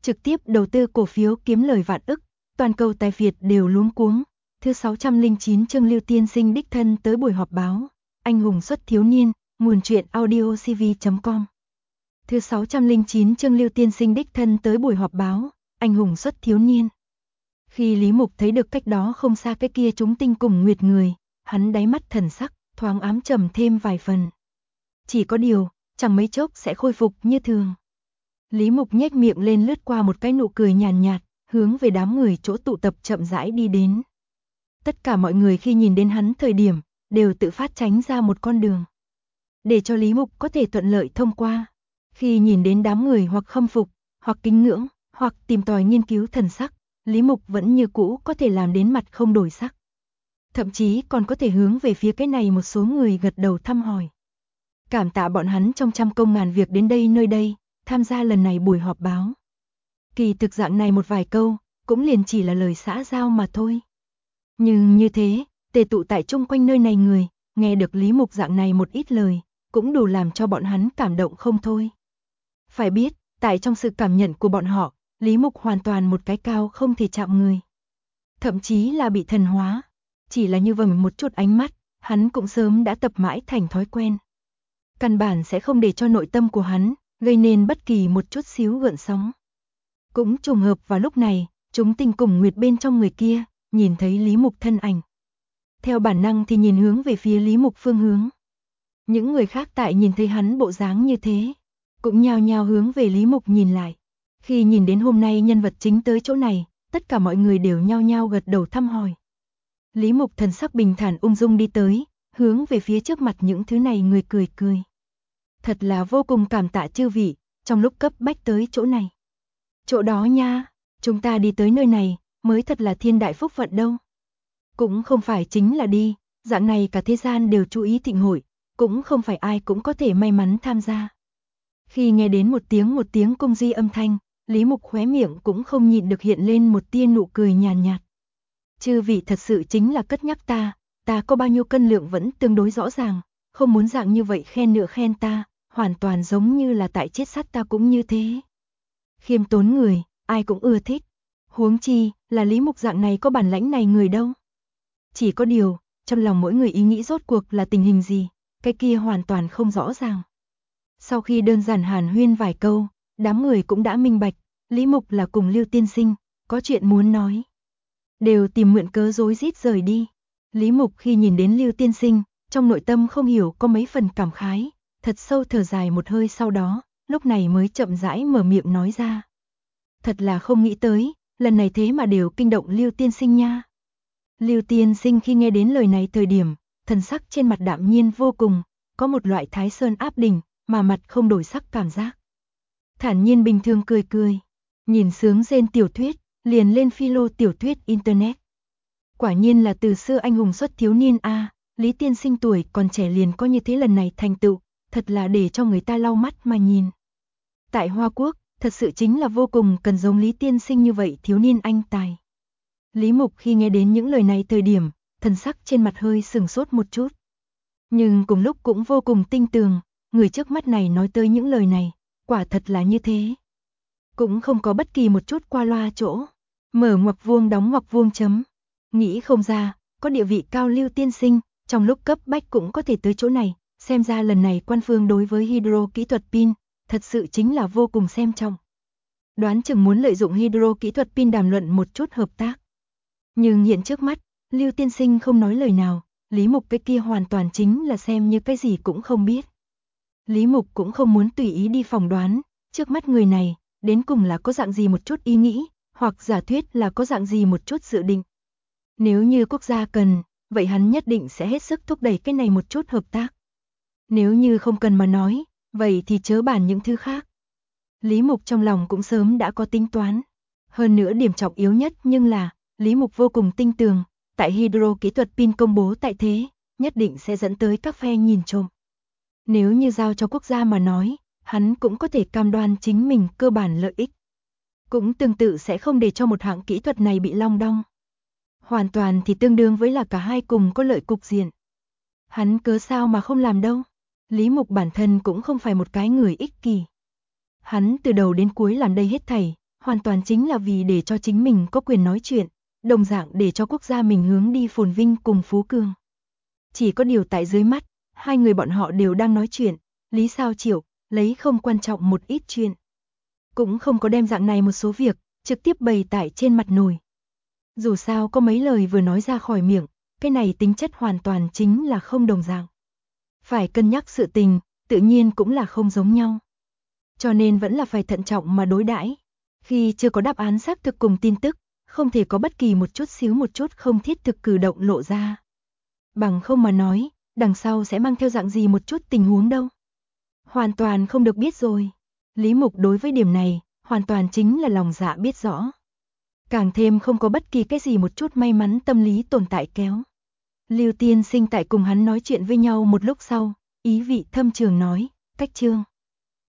trực tiếp đầu tư cổ phiếu kiếm lời vạn ức, toàn cầu tài Việt đều luống cuống. Thứ 609 chương Lưu Tiên Sinh đích thân tới buổi họp báo, anh hùng xuất thiếu niên, nguồn truyện audio cv.com. Thứ 609 chương Lưu Tiên Sinh đích thân tới buổi họp báo, anh hùng xuất thiếu niên. Khi Lý Mục thấy được cách đó không xa cái kia chúng tinh cùng nguyệt người, hắn đáy mắt thần sắc, thoáng ám trầm thêm vài phần. Chỉ có điều, chẳng mấy chốc sẽ khôi phục như thường. Lý Mục nhếch miệng lên lướt qua một cái nụ cười nhàn nhạt, hướng về đám người chỗ tụ tập chậm rãi đi đến. Tất cả mọi người khi nhìn đến hắn thời điểm, đều tự phát tránh ra một con đường. Để cho Lý Mục có thể thuận lợi thông qua. Khi nhìn đến đám người hoặc khâm phục, hoặc kính ngưỡng, hoặc tìm tòi nghiên cứu thần sắc, Lý Mục vẫn như cũ có thể làm đến mặt không đổi sắc. Thậm chí còn có thể hướng về phía cái này một số người gật đầu thăm hỏi. Cảm tạ bọn hắn trong trăm công ngàn việc đến đây nơi đây, tham gia lần này buổi họp báo. Kỳ thực dạng này một vài câu, cũng liền chỉ là lời xã giao mà thôi. Nhưng như thế, tề tụ tại chung quanh nơi này người, nghe được Lý Mục dạng này một ít lời, cũng đủ làm cho bọn hắn cảm động không thôi. Phải biết, tại trong sự cảm nhận của bọn họ, Lý Mục hoàn toàn một cái cao không thể chạm người. Thậm chí là bị thần hóa. Chỉ là như vậy một chút ánh mắt, hắn cũng sớm đã tập mãi thành thói quen. Căn bản sẽ không để cho nội tâm của hắn gây nên bất kỳ một chút xíu gợn sóng. Cũng trùng hợp vào lúc này, chúng tinh cùng nguyệt bên trong người kia, nhìn thấy Lý Mục thân ảnh. Theo bản năng thì nhìn hướng về phía Lý Mục phương hướng. Những người khác tại nhìn thấy hắn bộ dáng như thế, cũng nhao nhao hướng về Lý Mục nhìn lại. Khi nhìn đến hôm nay nhân vật chính tới chỗ này, tất cả mọi người đều nhao nhao gật đầu thăm hỏi. Lý Mục thần sắc bình thản ung dung đi tới, hướng về phía trước mặt những thứ này người cười cười. Thật là vô cùng cảm tạ chư vị, trong lúc cấp bách tới chỗ này. Chỗ đó nha, chúng ta đi tới nơi này, mới thật là thiên đại phúc vận đâu. Cũng không phải chính là đi, dạng này cả thế gian đều chú ý thịnh hội, cũng không phải ai cũng có thể may mắn tham gia. Khi nghe đến một tiếng cung duy âm thanh, Lý Mục khóe miệng cũng không nhịn được hiện lên một tia nụ cười nhàn nhạt. Chư vị thật sự chính là cất nhắc ta có bao nhiêu cân lượng vẫn tương đối rõ ràng, không muốn dạng như vậy khen nữa khen ta, hoàn toàn giống như là tại chết sắt ta cũng như thế. Khiêm tốn người, ai cũng ưa thích, huống chi là Lý Mục dạng này có bản lãnh này người đâu. Chỉ có điều, trong lòng mỗi người ý nghĩ rốt cuộc là tình hình gì, cái kia hoàn toàn không rõ ràng. Sau khi đơn giản hàn huyên vài câu, đám người cũng đã minh bạch, Lý Mục là cùng Lưu Tiên Sinh, có chuyện muốn nói. Đều tìm mượn cớ rối rít rời đi. Lý Mục khi nhìn đến Lưu Tiên Sinh, trong nội tâm không hiểu có mấy phần cảm khái, thật sâu thở dài một hơi sau đó, lúc này mới chậm rãi mở miệng nói ra. Thật là không nghĩ tới, lần này thế mà đều kinh động Lưu Tiên Sinh nha. Lưu Tiên Sinh khi nghe đến lời này thời điểm, thần sắc trên mặt đạm nhiên vô cùng, có một loại thái sơn áp đỉnh, mà mặt không đổi sắc cảm giác. Thản nhiên bình thường cười cười, nhìn sướng rên tiểu thuyết, liền lên philo tiểu thuyết internet. Quả nhiên là từ xưa anh hùng xuất thiếu niên a, Lý Tiên Sinh tuổi còn trẻ liền có như thế lần này thành tựu, thật là để cho người ta lau mắt mà nhìn. Tại Hoa Quốc, thật sự chính là vô cùng cần giống Lý Tiên Sinh như vậy thiếu niên anh tài. Lý Mục khi nghe đến những lời này thời điểm, thần sắc trên mặt hơi sừng sốt một chút. Nhưng cùng lúc cũng vô cùng tinh tường, người trước mắt này nói tới những lời này, quả thật là như thế. Cũng không có bất kỳ một chút qua loa chỗ. Mở ngoặc vuông đóng ngoặc vuông chấm. Nghĩ không ra, có địa vị cao Lưu Tiên Sinh, trong lúc cấp bách cũng có thể tới chỗ này, xem ra lần này quan phương đối với hydro kỹ thuật pin, thật sự chính là vô cùng xem trọng. Đoán chừng muốn lợi dụng hydro kỹ thuật pin đàm luận một chút hợp tác. Nhưng hiện trước mắt, Lưu Tiên Sinh không nói lời nào, Lý Mục cái kia hoàn toàn chính là xem như cái gì cũng không biết. Lý Mục cũng không muốn tùy ý đi phỏng đoán, trước mắt người này, đến cùng là có dạng gì một chút ý nghĩ, hoặc giả thuyết là có dạng gì một chút dự định. Nếu như quốc gia cần, vậy hắn nhất định sẽ hết sức thúc đẩy cái này một chút hợp tác. Nếu như không cần mà nói, vậy thì chớ bàn những thứ khác. Lý Mục trong lòng cũng sớm đã có tính toán. Hơn nữa điểm trọng yếu nhất nhưng là, Lý Mục vô cùng tinh tường, tại hydro kỹ thuật pin công bố tại thế, nhất định sẽ dẫn tới các phe nhìn trộm. Nếu như giao cho quốc gia mà nói, hắn cũng có thể cam đoan chính mình cơ bản lợi ích. Cũng tương tự sẽ không để cho một hạng kỹ thuật này bị long đong. Hoàn toàn thì tương đương với là cả hai cùng có lợi cục diện. Hắn cớ sao mà không làm đâu. Lý Mục bản thân cũng không phải một cái người ích kỷ. Hắn từ đầu đến cuối làm đây hết thảy, hoàn toàn chính là vì để cho chính mình có quyền nói chuyện, đồng dạng để cho quốc gia mình hướng đi phồn vinh cùng phú cường. Chỉ có điều tại dưới mắt, hai người bọn họ đều đang nói chuyện, Lý Sao Chiểu lấy không quan trọng một ít chuyện. Cũng không có đem dạng này một số việc, trực tiếp bày tải trên mặt nồi. Dù sao có mấy lời vừa nói ra khỏi miệng, cái này tính chất hoàn toàn chính là không đồng dạng. Phải cân nhắc sự tình, tự nhiên cũng là không giống nhau. Cho nên vẫn là phải thận trọng mà đối đãi. Khi chưa có đáp án xác thực cùng tin tức, không thể có bất kỳ một chút không thiết thực cử động lộ ra. Bằng không mà nói, đằng sau sẽ mang theo dạng gì một chút tình huống đâu. Hoàn toàn không được biết rồi. Lý Mục đối với điểm này, hoàn toàn chính là lòng dạ biết rõ. Càng thêm không có bất kỳ cái gì một chút may mắn tâm lý tồn tại kéo. Lưu Tiên Sinh tại cùng hắn nói chuyện với nhau một lúc sau, ý vị thâm trường nói, Cách Trương,